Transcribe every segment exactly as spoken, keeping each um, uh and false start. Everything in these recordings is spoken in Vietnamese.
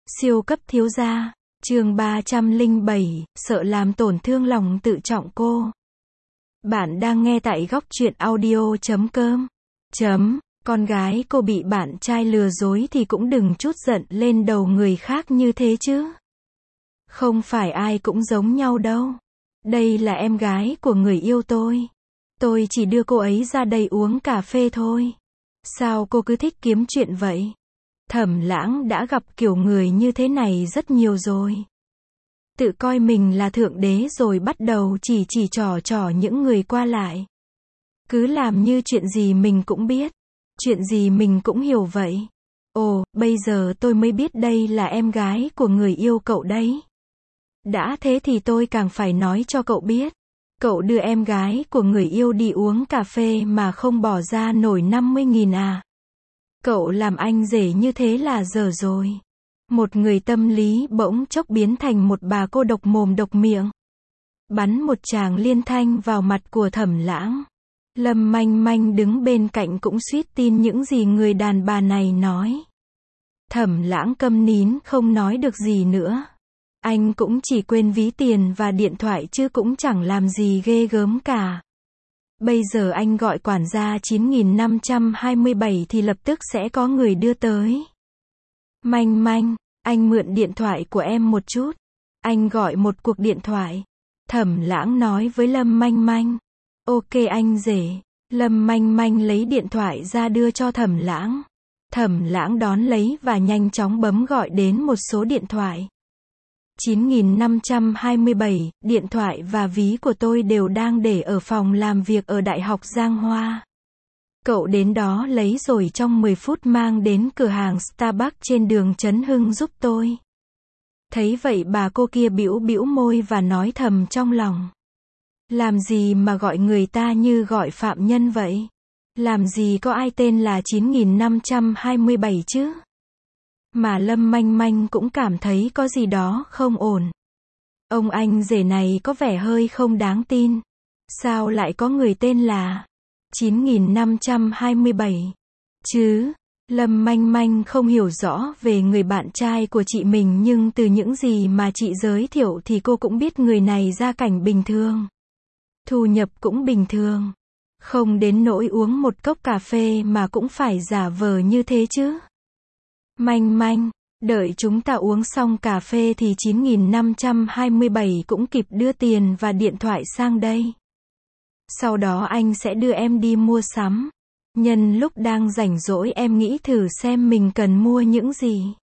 Siêu cấp thiếu gia, chương ba trăm lẻ bảy, sợ làm tổn thương lòng tự trọng cô. Bạn đang nghe tại góc truyện audio chấm com. Chấm, con gái cô bị bạn trai lừa dối thì cũng đừng trút giận lên đầu người khác như thế chứ. Không phải ai cũng giống nhau đâu. Đây là em gái của người yêu tôi. Tôi chỉ đưa cô ấy ra đây uống cà phê thôi. Sao cô cứ thích kiếm chuyện vậy? Thẩm Lãng đã gặp kiểu người như thế này rất nhiều rồi. Tự coi mình là thượng đế rồi bắt đầu chỉ chỉ trò trò những người qua lại. Cứ làm như chuyện gì mình cũng biết. Chuyện gì mình cũng hiểu vậy. Ồ, bây giờ tôi mới biết đây là em gái của người yêu cậu đấy. Đã thế thì tôi càng phải nói cho cậu biết. Cậu đưa em gái của người yêu đi uống cà phê mà không bỏ ra nổi năm mươi nghìn à? Cậu làm anh rể như thế là dở rồi. Một người tâm lý bỗng chốc biến thành một bà cô độc mồm độc miệng. Bắn một tràng liên thanh vào mặt của Thẩm Lãng. Lâm Manh Manh đứng bên cạnh cũng suýt tin những gì người đàn bà này nói. Thẩm Lãng câm nín không nói được gì nữa. Anh cũng chỉ quên ví tiền và điện thoại chứ cũng chẳng làm gì ghê gớm cả. Bây giờ anh gọi quản gia chín nghìn năm trăm hai mươi bảy thì lập tức sẽ có người đưa tới. Manh Manh, anh mượn điện thoại của em một chút. Anh gọi một cuộc điện thoại. Thẩm Lãng nói với Lâm Manh Manh. Ok anh rể. Lâm Manh Manh lấy điện thoại ra đưa cho Thẩm Lãng. Thẩm Lãng đón lấy và nhanh chóng bấm gọi đến một số điện thoại. chín nghìn năm trăm hai mươi bảy, điện thoại và ví của tôi đều đang để ở phòng làm việc ở Đại học Giang Hoa. Cậu đến đó lấy rồi trong mười phút mang đến cửa hàng Starbucks trên đường Trấn Hưng giúp tôi. Thấy vậy bà cô kia bĩu bĩu môi và nói thầm trong lòng. Làm gì mà gọi người ta như gọi phạm nhân vậy? Làm gì có ai tên là chín nghìn năm trăm hai mươi bảy chứ? Mà Lâm Manh Manh cũng cảm thấy có gì đó không ổn. Ông anh rể này có vẻ hơi không đáng tin. Sao lại có người tên là chín nghìn năm trăm hai mươi bảy? Chứ, Lâm Manh Manh không hiểu rõ về người bạn trai của chị mình nhưng từ những gì mà chị giới thiệu thì cô cũng biết người này gia cảnh bình thường. Thu nhập cũng bình thường. Không đến nỗi uống một cốc cà phê mà cũng phải giả vờ như thế chứ. Manh Manh, đợi chúng ta uống xong cà phê thì chín nghìn năm trăm hai mươi bảy cũng kịp đưa tiền và điện thoại sang đây. Sau đó anh sẽ đưa em đi mua sắm. Nhân lúc đang rảnh rỗi em nghĩ thử xem mình cần mua những gì.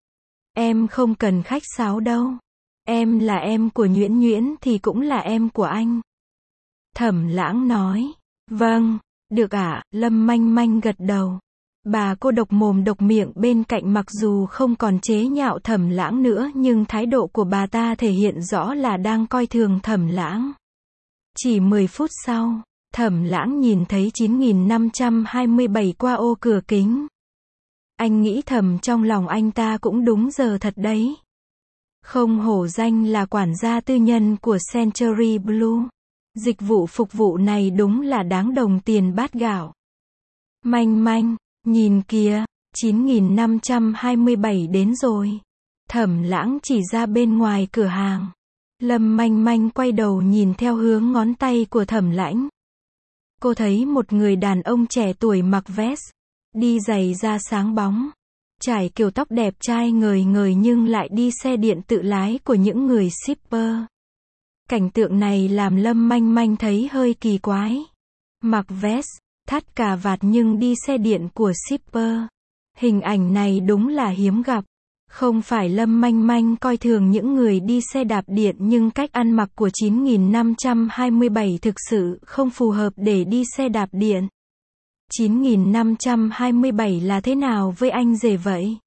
Em không cần khách sáo đâu. Em là em của Nhuyễn Nhuyễn thì cũng là em của anh. Thẩm Lãng nói. Vâng, được ạ, Lâm Manh Manh gật đầu. Bà cô độc mồm độc miệng bên cạnh mặc dù không còn chế nhạo Thẩm Lãng nữa nhưng thái độ của bà ta thể hiện rõ là đang coi thường Thẩm Lãng. Chỉ mười phút sau, Thẩm Lãng nhìn thấy chín nghìn năm trăm hai mươi bảy qua ô cửa kính. Anh nghĩ thầm trong lòng anh ta cũng đúng giờ thật đấy. Không hổ danh là quản gia tư nhân của Century Blue. Dịch vụ phục vụ này đúng là đáng đồng tiền bát gạo. Manh Manh, nhìn kìa, chín nghìn năm trăm hai mươi bảy đến rồi. Thẩm Lãng chỉ ra bên ngoài cửa hàng. Lâm Manh Manh quay đầu nhìn theo hướng ngón tay của Thẩm Lãng. Cô thấy một người đàn ông trẻ tuổi mặc vest, đi giày da sáng bóng, trải kiểu tóc đẹp trai ngời ngời nhưng lại đi xe điện tự lái của những người shipper. Cảnh tượng này làm Lâm Manh Manh thấy hơi kỳ quái. Mặc vest, thắt cà vạt nhưng đi xe điện của shipper. Hình ảnh này đúng là hiếm gặp. Không phải Lâm Manh Manh coi thường những người đi xe đạp điện nhưng cách ăn mặc của chín nghìn năm trăm hai mươi bảy thực sự không phù hợp để đi xe đạp điện. chín nghìn năm trăm hai mươi bảy là thế nào với anh rể vậy?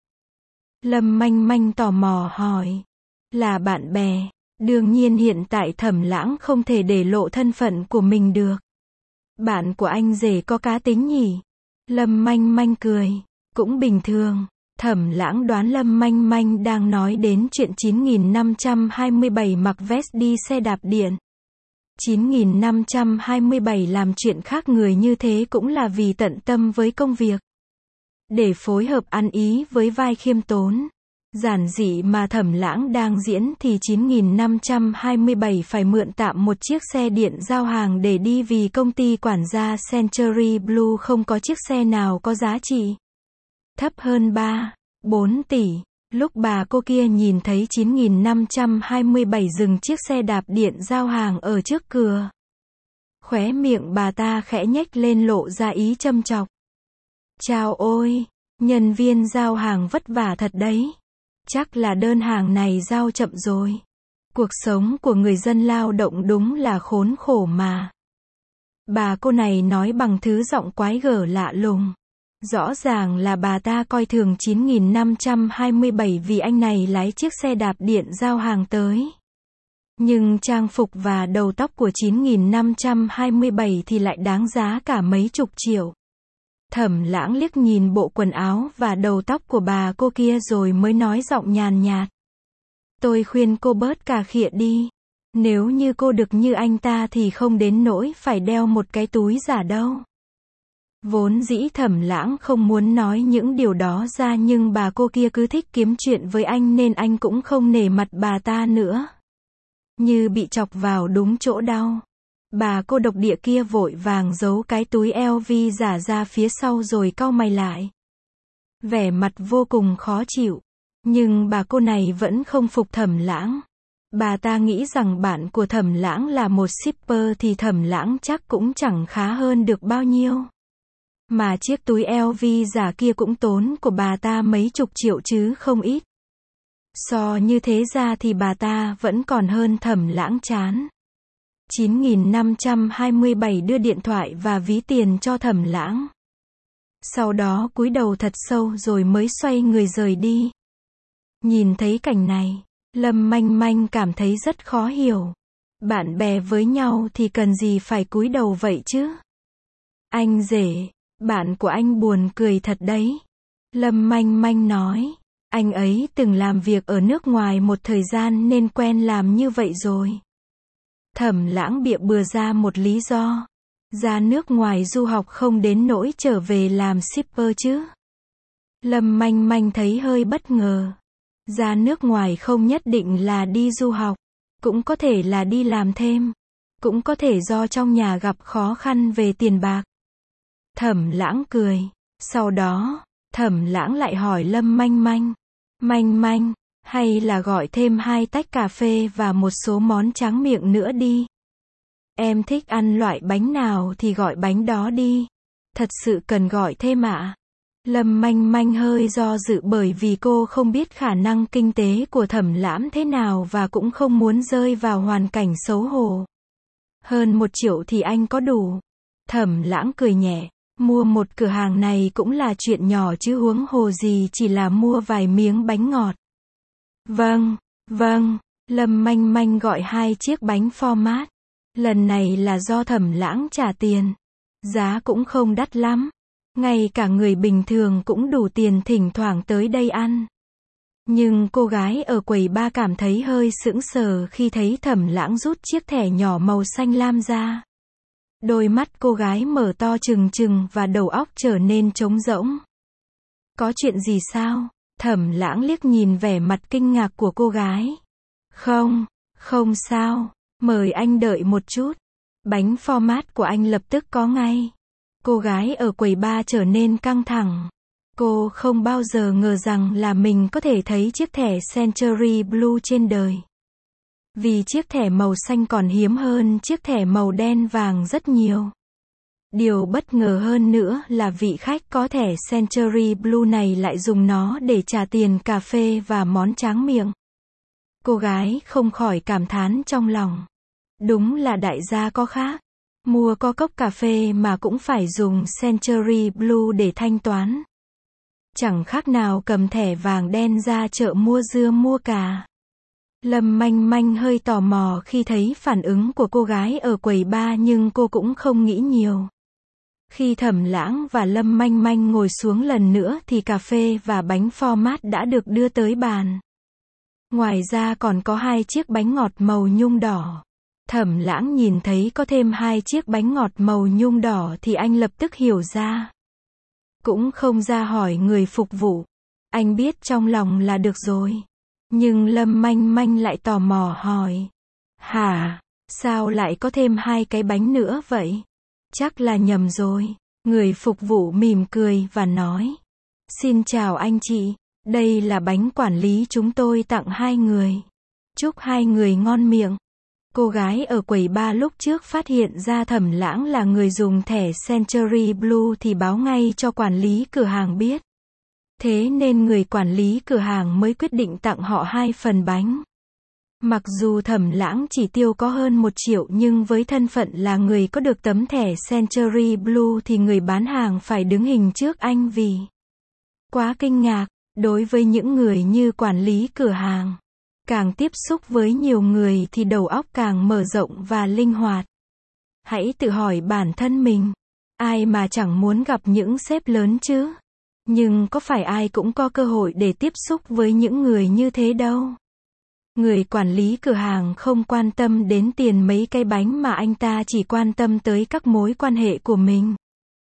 Lâm Manh Manh tò mò hỏi. Là bạn bè. Đương nhiên hiện tại Thẩm Lãng không thể để lộ thân phận của mình được. Bạn của anh rể có cá tính nhỉ? Lâm Manh Manh cười. Cũng bình thường. Thẩm Lãng đoán Lâm Manh Manh đang nói đến chuyện chín nghìn năm trăm hai mươi bảy mặc vest đi xe đạp điện. chín nghìn năm trăm hai mươi bảy làm chuyện khác người như thế cũng là vì tận tâm với công việc. Để phối hợp ăn ý với vai khiêm tốn. Giản dị mà Thẩm Lãng đang diễn thì chín nghìn năm trăm hai mươi bảy phải mượn tạm một chiếc xe điện giao hàng để đi vì công ty quản gia Century Blue không có chiếc xe nào có giá trị thấp hơn ba, bốn tỷ. Lúc bà cô kia nhìn thấy chín nghìn năm trăm hai mươi bảy dừng chiếc xe đạp điện giao hàng ở trước cửa, khóe miệng bà ta khẽ nhếch lên lộ ra ý châm chọc. Chao ôi, nhân viên giao hàng vất vả thật đấy. Chắc là đơn hàng này giao chậm rồi. Cuộc sống của người dân lao động đúng là khốn khổ mà. Bà cô này nói bằng thứ giọng quái gở lạ lùng. Rõ ràng là bà ta coi thường chín nghìn năm trăm hai mươi bảy vì anh này lái chiếc xe đạp điện giao hàng tới. Nhưng trang phục và đầu tóc của chín nghìn năm trăm hai mươi bảy thì lại đáng giá cả mấy chục triệu. Thẩm Lãng liếc nhìn bộ quần áo và đầu tóc của bà cô kia rồi mới nói giọng nhàn nhạt. Tôi khuyên cô bớt cà khịa đi. Nếu như cô được như anh ta thì không đến nỗi phải đeo một cái túi giả đâu. Vốn dĩ Thẩm Lãng không muốn nói những điều đó ra nhưng bà cô kia cứ thích kiếm chuyện với anh nên anh cũng không nể mặt bà ta nữa. Như bị chọc vào đúng chỗ đau. Bà cô độc địa kia vội vàng giấu cái túi eo vi giả ra phía sau rồi cau mày lại. Vẻ mặt vô cùng khó chịu. Nhưng bà cô này vẫn không phục Thẩm Lãng. Bà ta nghĩ rằng bạn của Thẩm Lãng là một shipper thì Thẩm Lãng chắc cũng chẳng khá hơn được bao nhiêu. Mà chiếc túi eo vi giả kia cũng tốn của bà ta mấy chục triệu chứ không ít. So như thế ra thì bà ta vẫn còn hơn Thẩm Lãng chán. chín nghìn năm trăm hai mươi bảy đưa điện thoại và ví tiền cho Thẩm Lãng. Sau đó cúi đầu thật sâu rồi mới xoay người rời đi. Nhìn thấy cảnh này, Lâm Manh Manh cảm thấy rất khó hiểu. Bạn bè với nhau thì cần gì phải cúi đầu vậy chứ? Anh rể, bạn của anh buồn cười thật đấy. Lâm Manh Manh nói, anh ấy từng làm việc ở nước ngoài một thời gian nên quen làm như vậy rồi. Thẩm Lãng bịa bừa ra một lý do. Ra nước ngoài du học không đến nỗi trở về làm shipper chứ. Lâm Manh Manh thấy hơi bất ngờ. Ra nước ngoài không nhất định là đi du học. Cũng có thể là đi làm thêm. Cũng có thể do trong nhà gặp khó khăn về tiền bạc. Thẩm Lãng cười. Sau đó, Thẩm Lãng lại hỏi Lâm Manh Manh. Manh Manh, hay là gọi thêm hai tách cà phê và một số món tráng miệng nữa đi. Em thích ăn loại bánh nào thì gọi bánh đó đi. Thật sự cần gọi thêm ạ? À? Lâm Manh Manh hơi do dự bởi vì cô không biết khả năng kinh tế của Thẩm Lãng thế nào và cũng không muốn rơi vào hoàn cảnh xấu hổ. Hơn một triệu thì anh có đủ. Thẩm Lãng cười nhẹ. Mua một cửa hàng này cũng là chuyện nhỏ chứ huống hồ gì chỉ là mua vài miếng bánh ngọt. Vâng, vâng, Lâm Manh Manh gọi hai chiếc bánh format. Lần này là do Thẩm Lãng trả tiền. Giá cũng không đắt lắm. Ngay cả người bình thường cũng đủ tiền thỉnh thoảng tới đây ăn. Nhưng cô gái ở quầy ba cảm thấy hơi sững sờ khi thấy Thẩm Lãng rút chiếc thẻ nhỏ màu xanh lam ra. Đôi mắt cô gái mở to trừng trừng và đầu óc trở nên trống rỗng. Có chuyện gì sao? Thẩm Lãng liếc nhìn vẻ mặt kinh ngạc của cô gái. Không, không sao, mời anh đợi một chút. Bánh format của anh lập tức có ngay. Cô gái ở quầy ba trở nên căng thẳng. Cô không bao giờ ngờ rằng là mình có thể thấy chiếc thẻ Century Blue trên đời. Vì chiếc thẻ màu xanh còn hiếm hơn chiếc thẻ màu đen vàng rất nhiều. Điều bất ngờ hơn nữa là vị khách có thẻ Century Blue này lại dùng nó để trả tiền cà phê và món tráng miệng. Cô gái không khỏi cảm thán trong lòng. Đúng là đại gia có khác. Mua có cốc cà phê mà cũng phải dùng Century Blue để thanh toán. Chẳng khác nào cầm thẻ vàng đen ra chợ mua dưa mua cà. Lâm Manh Manh hơi tò mò khi thấy phản ứng của cô gái ở quầy ba nhưng cô cũng không nghĩ nhiều. Khi Thẩm Lãng và Lâm Manh Manh ngồi xuống lần nữa thì cà phê và bánh format đã được đưa tới bàn. Ngoài ra còn có hai chiếc bánh ngọt màu nhung đỏ. Thẩm Lãng nhìn thấy có thêm hai chiếc bánh ngọt màu nhung đỏ thì anh lập tức hiểu ra. Cũng không ra hỏi người phục vụ. Anh biết trong lòng là được rồi. Nhưng Lâm Manh Manh lại tò mò hỏi. Hả? Sao lại có thêm hai cái bánh nữa vậy? Chắc là nhầm rồi. Người phục vụ mỉm cười và nói. Xin chào anh chị. Đây là bánh quản lý chúng tôi tặng hai người. Chúc hai người ngon miệng. Cô gái ở quầy bar lúc trước phát hiện ra Thẩm Lãng là người dùng thẻ Century Blue thì báo ngay cho quản lý cửa hàng biết. Thế nên người quản lý cửa hàng mới quyết định tặng họ hai phần bánh. Mặc dù Thẩm Lãng chỉ tiêu có hơn một triệu nhưng với thân phận là người có được tấm thẻ Century Blue thì người bán hàng phải đứng hình trước anh vì quá kinh ngạc. Đối với những người như quản lý cửa hàng, càng tiếp xúc với nhiều người thì đầu óc càng mở rộng và linh hoạt. Hãy tự hỏi bản thân mình, ai mà chẳng muốn gặp những sếp lớn chứ? Nhưng có phải ai cũng có cơ hội để tiếp xúc với những người như thế đâu. Người quản lý cửa hàng không quan tâm đến tiền mấy cái bánh mà anh ta chỉ quan tâm tới các mối quan hệ của mình.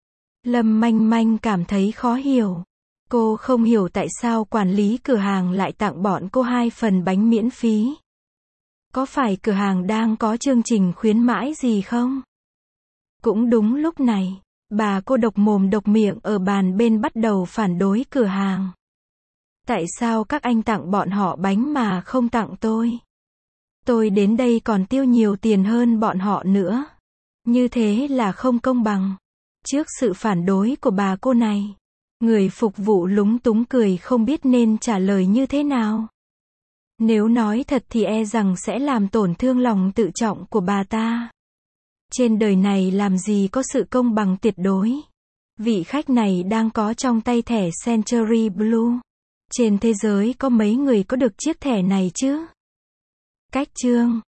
Lâm Manh Manh cảm thấy khó hiểu. Cô không hiểu tại sao quản lý cửa hàng lại tặng bọn cô hai phần bánh miễn phí. Có phải cửa hàng đang có chương trình khuyến mãi gì không? Cũng đúng lúc này, bà cô độc mồm độc miệng ở bàn bên bắt đầu phản đối cửa hàng. Tại sao các anh tặng bọn họ bánh mà không tặng tôi? Tôi đến đây còn tiêu nhiều tiền hơn bọn họ nữa. Như thế là không công bằng. Trước sự phản đối của bà cô này, người phục vụ lúng túng cười không biết nên trả lời như thế nào. Nếu nói thật thì e rằng sẽ làm tổn thương lòng tự trọng của bà ta. Trên đời này làm gì có sự công bằng tuyệt đối. Vị khách này đang có trong tay thẻ Century Blue. Trên thế giới có mấy người có được chiếc thẻ này chứ? Cách chương